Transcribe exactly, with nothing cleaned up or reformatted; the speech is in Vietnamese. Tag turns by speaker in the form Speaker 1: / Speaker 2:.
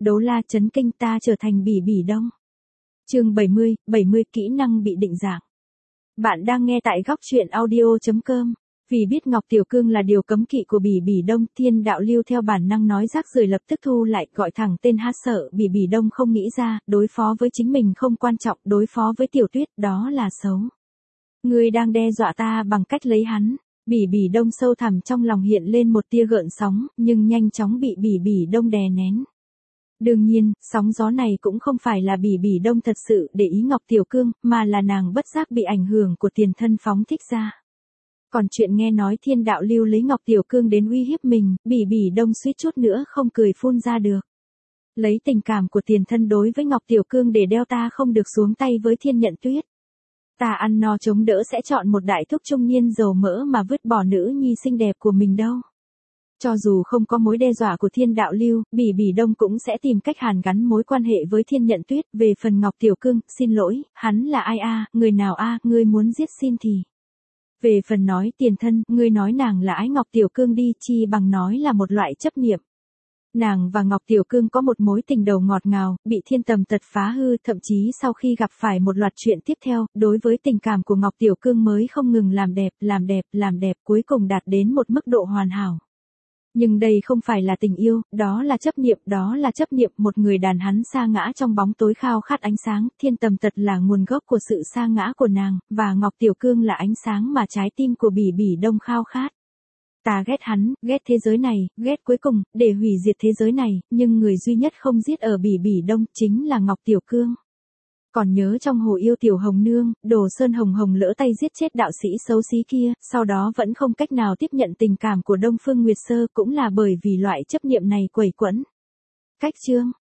Speaker 1: Đấu la chấn kinh ta trở thành Bỉ Bỉ Đông. Chương bảy mươi, bảy mươi kỹ năng bị định dạng. Bạn đang nghe tại góc truyện audio chấm com. Vì biết Ngọc Tiểu Cương là điều cấm kỵ của Bỉ Bỉ Đông, Thiên Đạo Lưu theo bản năng nói rác rưởi lập tức thu lại, gọi thẳng tên hát sợ. Bỉ Bỉ Đông không nghĩ ra, đối phó với chính mình không quan trọng, đối phó với Tiểu Tuyết đó là xấu. Ngươi đang đe dọa ta bằng cách lấy hắn. Bỉ Bỉ Đông sâu thẳm trong lòng hiện lên một tia gợn sóng, nhưng nhanh chóng bị Bỉ Bỉ Đông đè nén. Đương nhiên, sóng gió này cũng không phải là Bỉ Bỉ Đông thật sự để ý Ngọc Tiểu Cương, mà là nàng bất giác bị ảnh hưởng của tiền thân phóng thích ra. Còn chuyện nghe nói Thiên Đạo Lưu lấy Ngọc Tiểu Cương đến uy hiếp mình, Bỉ Bỉ Đông suýt chút nữa không cười phun ra được. Lấy tình cảm của tiền thân đối với Ngọc Tiểu Cương để đeo ta không được xuống tay với Thiên Nhận Tuyết. Ta ăn no chống đỡ sẽ chọn một đại thúc trung niên dầu mỡ mà vứt bỏ nữ nhi xinh đẹp của mình đâu. Cho dù không có mối đe dọa của Thiên Đạo Lưu, Bỉ Bỉ Đông cũng sẽ tìm cách hàn gắn mối quan hệ với Thiên Nhận Tuyết. Về phần Ngọc Tiểu Cương, xin lỗi, hắn là ai a, người nào a, ngươi muốn giết xin thì. Về phần nói tiền thân, ngươi nói nàng là ái Ngọc Tiểu Cương đi, chi bằng nói là một loại chấp niệm. Nàng và Ngọc Tiểu Cương có một mối tình đầu ngọt ngào, bị thiên tầm tật phá hư, thậm chí sau khi gặp phải một loạt chuyện tiếp theo, đối với tình cảm của Ngọc Tiểu Cương mới không ngừng làm đẹp, làm đẹp, làm đẹp, cuối cùng đạt đến một mức độ hoàn hảo. Nhưng đây không phải là tình yêu, đó là chấp niệm, đó là chấp niệm. Một người đàn hắn sa ngã trong bóng tối khao khát ánh sáng, thiên tầm tật là nguồn gốc của sự sa ngã của nàng, và Ngọc Tiểu Cương là ánh sáng mà trái tim của Bỉ Bỉ Đông khao khát. Ta ghét hắn, ghét thế giới này, ghét cuối cùng, để hủy diệt thế giới này, nhưng người duy nhất không giết ở Bỉ Bỉ Đông chính là Ngọc Tiểu Cương. Còn nhớ trong Hồ Yêu Tiểu Hồng Nương, Đồ Sơn Hồng Hồng lỡ tay giết chết đạo sĩ xấu xí kia, sau đó vẫn không cách nào tiếp nhận tình cảm của Đông Phương Nguyệt Sơ, cũng là bởi vì loại chấp niệm này quẩy quẫn. Cách chương,